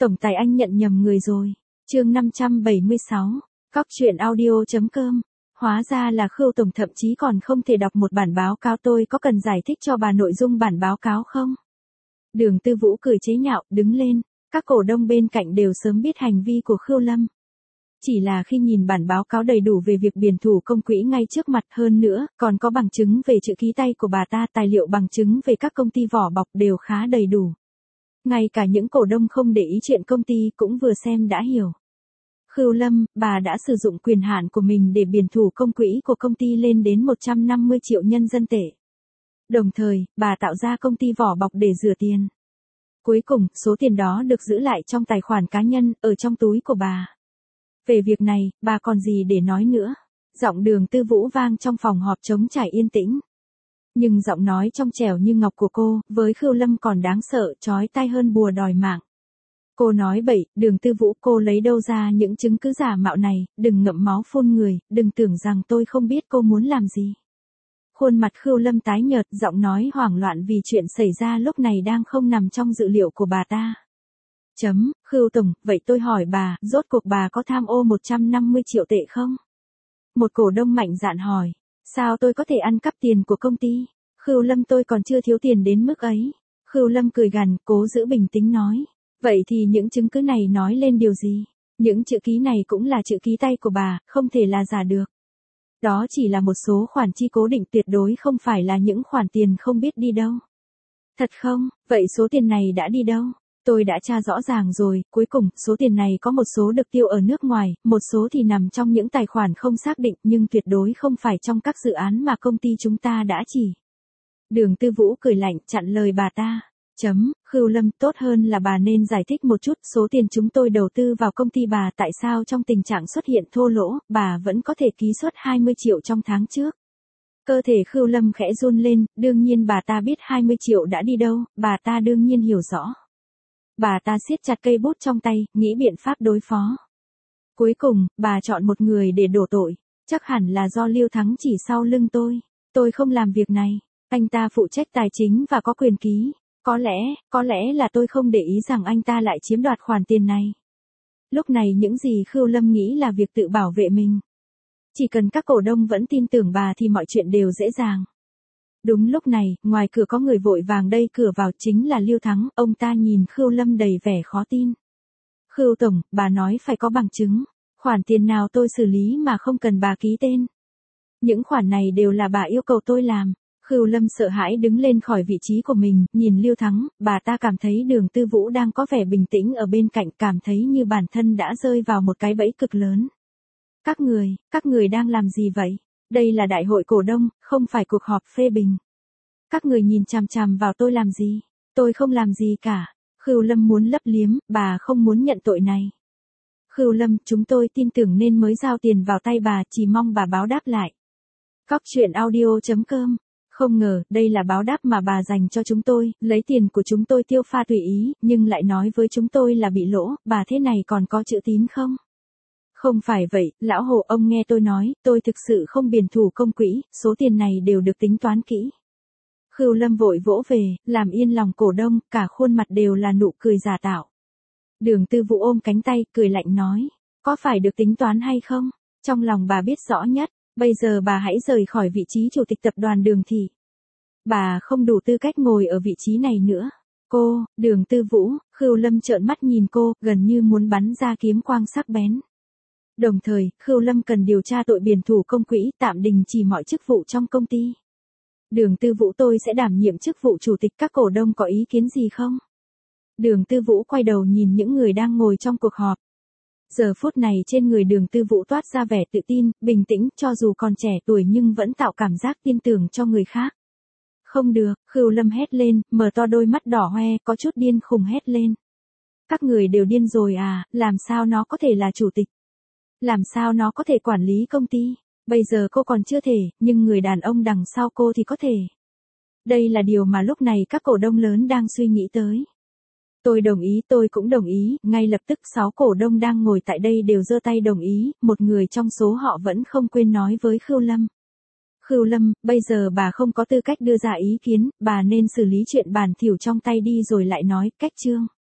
Tổng tài anh nhận nhầm người rồi. Chương 576. Cóc truyện audio.com. Hóa ra là Khưu tổng thậm chí còn không thể đọc một bản báo cáo, tôi có cần giải thích cho bà nội dung bản báo cáo không? Đường Tư Vũ cười chế nhạo, đứng lên. Các cổ đông bên cạnh đều sớm biết hành vi của Khưu Lâm. Chỉ là khi nhìn bản báo cáo đầy đủ về việc biển thủ công quỹ ngay trước mặt, hơn nữa, còn có bằng chứng về chữ ký tay của bà ta, tài liệu bằng chứng về các công ty vỏ bọc đều khá đầy đủ. Ngay cả những cổ đông không để ý chuyện công ty cũng vừa xem đã hiểu. Khưu Lâm, bà đã sử dụng quyền hạn của mình để biển thủ công quỹ của công ty lên đến 150 triệu nhân dân tệ. Đồng thời, bà tạo ra công ty vỏ bọc để rửa tiền. Cuối cùng, số tiền đó được giữ lại trong tài khoản cá nhân, ở trong túi của bà. Về việc này, bà còn gì để nói nữa? Giọng Đường Tư Vũ vang trong phòng họp trống trải yên tĩnh. Nhưng giọng nói trong trẻo như ngọc của cô, với Khưu Lâm còn đáng sợ, chói tai hơn bùa đòi mạng. Cô nói bậy, Đường Tư Vũ, cô lấy đâu ra những chứng cứ giả mạo này, đừng ngậm máu phun người, đừng tưởng rằng tôi không biết cô muốn làm gì. Khuôn mặt Khưu Lâm tái nhợt, giọng nói hoảng loạn vì chuyện xảy ra lúc này đang không nằm trong dự liệu của bà ta. Khưu tổng, vậy tôi hỏi bà, rốt cuộc bà có tham ô 150 triệu tệ không? Một cổ đông mạnh dạn hỏi. Sao tôi có thể ăn cắp tiền của công ty? Khưu Lâm, tôi còn chưa thiếu tiền đến mức ấy. Khưu Lâm cười gằn, cố giữ bình tĩnh nói. Vậy thì những chứng cứ này nói lên điều gì? Những chữ ký này cũng là chữ ký tay của bà, không thể là giả được. Đó chỉ là một số khoản chi cố định, tuyệt đối không phải là những khoản tiền không biết đi đâu. Thật không? Vậy số tiền này đã đi đâu? Tôi đã tra rõ ràng rồi, cuối cùng, số tiền này có một số được tiêu ở nước ngoài, một số thì nằm trong những tài khoản không xác định, nhưng tuyệt đối không phải trong các dự án mà công ty chúng ta đã chỉ. Đường Tư Vũ cười lạnh, chặn lời bà ta. Khưu Lâm, tốt hơn là bà nên giải thích một chút, số tiền chúng tôi đầu tư vào công ty bà tại sao trong tình trạng xuất hiện thua lỗ, bà vẫn có thể ký xuất 20 triệu trong tháng trước. Cơ thể Khưu Lâm khẽ run lên, đương nhiên bà ta biết 20 triệu đã đi đâu, bà ta đương nhiên hiểu rõ. Bà ta siết chặt cây bút trong tay, nghĩ biện pháp đối phó. Cuối cùng, bà chọn một người để đổ tội, chắc hẳn là do Lưu Thắng chỉ sau lưng tôi. Tôi không làm việc này, anh ta phụ trách tài chính và có quyền ký. Có lẽ là tôi không để ý rằng anh ta lại chiếm đoạt khoản tiền này. Lúc này những gì Khưu Lâm nghĩ là việc tự bảo vệ mình. Chỉ cần các cổ đông vẫn tin tưởng bà thì mọi chuyện đều dễ dàng. Đúng lúc này, ngoài cửa có người vội vàng đẩy cửa vào, chính là Lưu Thắng, ông ta nhìn Khưu Lâm đầy vẻ khó tin. Khưu tổng, bà nói phải có bằng chứng. Khoản tiền nào tôi xử lý mà không cần bà ký tên? Những khoản này đều là bà yêu cầu tôi làm. Khưu Lâm sợ hãi đứng lên khỏi vị trí của mình, nhìn Lưu Thắng, bà ta cảm thấy Đường Tư Vũ đang có vẻ bình tĩnh ở bên cạnh, cảm thấy như bản thân đã rơi vào một cái bẫy cực lớn. Các người đang làm gì vậy? Đây là đại hội cổ đông, không phải cuộc họp phê bình. Các người nhìn chằm chằm vào tôi làm gì? Tôi không làm gì cả. Khưu Lâm muốn lấp liếm, bà không muốn nhận tội này. Khưu Lâm, chúng tôi tin tưởng nên mới giao tiền vào tay bà, chỉ mong bà báo đáp lại. Cóc truyện audio.com. Không ngờ, đây là báo đáp mà bà dành cho chúng tôi, lấy tiền của chúng tôi tiêu pha tùy ý, nhưng lại nói với chúng tôi là bị lỗ, bà thế này còn có chữ tín không? Không phải vậy, lão Hồ, ông nghe tôi nói, tôi thực sự không biển thủ công quỹ, số tiền này đều được tính toán kỹ. Khưu Lâm vội vỗ về, làm yên lòng cổ đông, cả khuôn mặt đều là nụ cười giả tạo. Đường Tư Vũ ôm cánh tay, cười lạnh nói, có phải được tính toán hay không? Trong lòng bà biết rõ nhất, bây giờ bà hãy rời khỏi vị trí chủ tịch tập đoàn Đường thị. Bà không đủ tư cách ngồi ở vị trí này nữa. Cô, Đường Tư Vũ, Khưu Lâm trợn mắt nhìn cô, gần như muốn bắn ra kiếm quang sắc bén. Đồng thời, Khưu Lâm cần điều tra tội biển thủ công quỹ, tạm đình chỉ mọi chức vụ trong công ty. Đường Tư Vũ, tôi sẽ đảm nhiệm chức vụ chủ tịch, các cổ đông có ý kiến gì không? Đường Tư Vũ quay đầu nhìn những người đang ngồi trong cuộc họp. Giờ phút này trên người Đường Tư Vũ toát ra vẻ tự tin, bình tĩnh, cho dù còn trẻ tuổi nhưng vẫn tạo cảm giác tin tưởng cho người khác. Không được, Khưu Lâm hét lên, mở to đôi mắt đỏ hoe, có chút điên khùng hét lên. Các người đều điên rồi à, làm sao nó có thể là chủ tịch? Làm sao nó có thể quản lý công ty? Bây giờ cô còn chưa thể, nhưng người đàn ông đằng sau cô thì có thể. Đây là điều mà lúc này các cổ đông lớn đang suy nghĩ tới. Tôi đồng ý, tôi cũng đồng ý, ngay lập tức 6 cổ đông đang ngồi tại đây đều giơ tay đồng ý, một người trong số họ vẫn không quên nói với Khưu Lâm. Khưu Lâm, bây giờ bà không có tư cách đưa ra ý kiến, bà nên xử lý chuyện bản thỉu trong tay đi rồi lại nói, cách chương.